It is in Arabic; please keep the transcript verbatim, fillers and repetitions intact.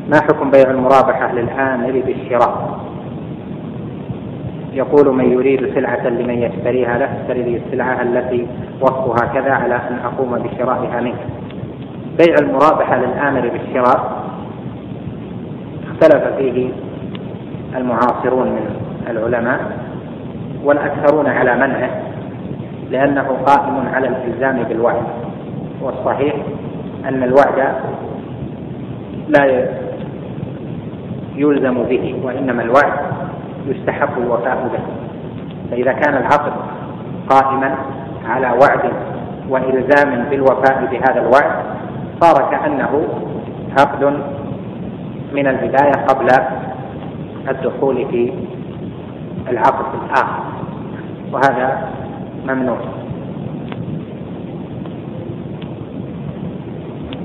ما حكم بيع المرابحة للآمر بالشراء؟ يقول من يريد سلعة لمن يشتريها له اشتري لي السلعة التي وصفها كذا على أن أقوم بشرائها منك. بيع المرابحة للآمر بالشراء اختلف فيه المعاصرون من العلماء، والأكثرون على منعه لأنه قائم على الإلزام بالوعد، والصحيح أن الوعد لا يلزم به، وإنما الوعد يستحق الوفاء به. فإذا كان العقد قائما على وعد وإلزام بالوفاء بهذا الوعد صار كأنه عقد من البداية قبل الدخول في العقد الآخر، وهذا ممنوع.